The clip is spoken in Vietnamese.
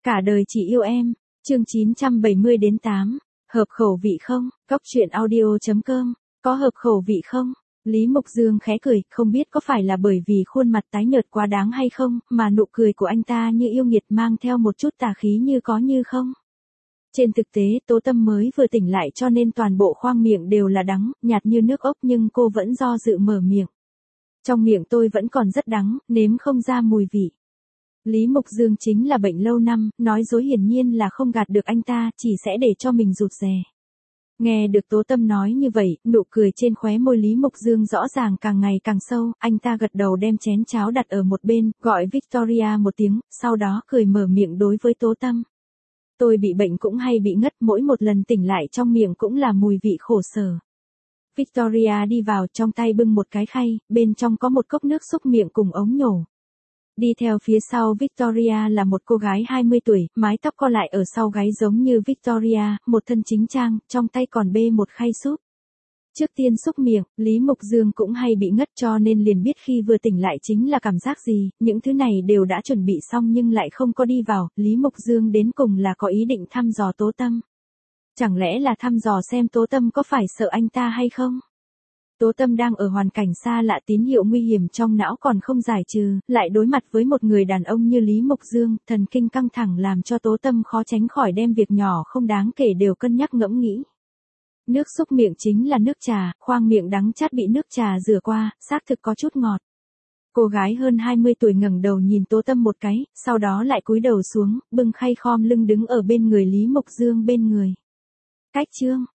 Cả đời chỉ yêu em, chương 970-8, hợp khẩu vị không? Cóc truyện audio.com, có hợp khẩu vị không? Lý Mục Dương khẽ cười, không biết có phải là bởi vì khuôn mặt tái nhợt quá đáng hay không, mà nụ cười của anh ta như yêu nghiệt mang theo một chút tà khí như có như không. Trên thực tế, Tố Tâm mới vừa tỉnh lại cho nên toàn bộ khoang miệng đều là đắng, nhạt như nước ốc nhưng cô vẫn do dự mở miệng. Trong miệng tôi vẫn còn rất đắng, nếm không ra mùi vị. Lý Mục Dương chính là bệnh lâu năm, nói dối hiển nhiên là không gạt được anh ta, chỉ sẽ để cho mình rụt rè. Nghe được Tố Tâm nói như vậy, nụ cười trên khóe môi Lý Mục Dương rõ ràng càng ngày càng sâu, anh ta gật đầu đem chén cháo đặt ở một bên, gọi Victoria một tiếng, sau đó cười mở miệng đối với Tố Tâm. Tôi bị bệnh cũng hay bị ngất, mỗi một lần tỉnh lại trong miệng cũng là mùi vị khổ sở. Victoria đi vào, trong tay bưng một cái khay, bên trong có một cốc nước xúc miệng cùng ống nhổ. Đi theo phía sau Victoria là một cô gái 20 tuổi, mái tóc co lại ở sau gáy giống như Victoria, một thân chính trang, trong tay còn bê một khay súp. Trước tiên xúc miệng, Lý Mục Dương cũng hay bị ngất cho nên liền biết khi vừa tỉnh lại chính là cảm giác gì, những thứ này đều đã chuẩn bị xong nhưng lại không có đi vào, Lý Mục Dương đến cùng là có ý định thăm dò Tố Tâm. Chẳng lẽ là thăm dò xem Tố Tâm có phải sợ anh ta hay không? Tố Tâm đang ở hoàn cảnh xa lạ, tín hiệu nguy hiểm trong não còn không giải trừ, lại đối mặt với một người đàn ông như Lý Mục Dương, thần kinh căng thẳng làm cho Tố Tâm khó tránh khỏi đem việc nhỏ không đáng kể đều cân nhắc ngẫm nghĩ. Nước xúc miệng chính là nước trà, khoang miệng đắng chát bị nước trà rửa qua, xác thực có chút ngọt. Cô gái hơn 20 tuổi ngẩng đầu nhìn Tố Tâm một cái, sau đó lại cúi đầu xuống, bưng khay khom lưng đứng ở bên người Lý Mục Dương bên người. Cách chương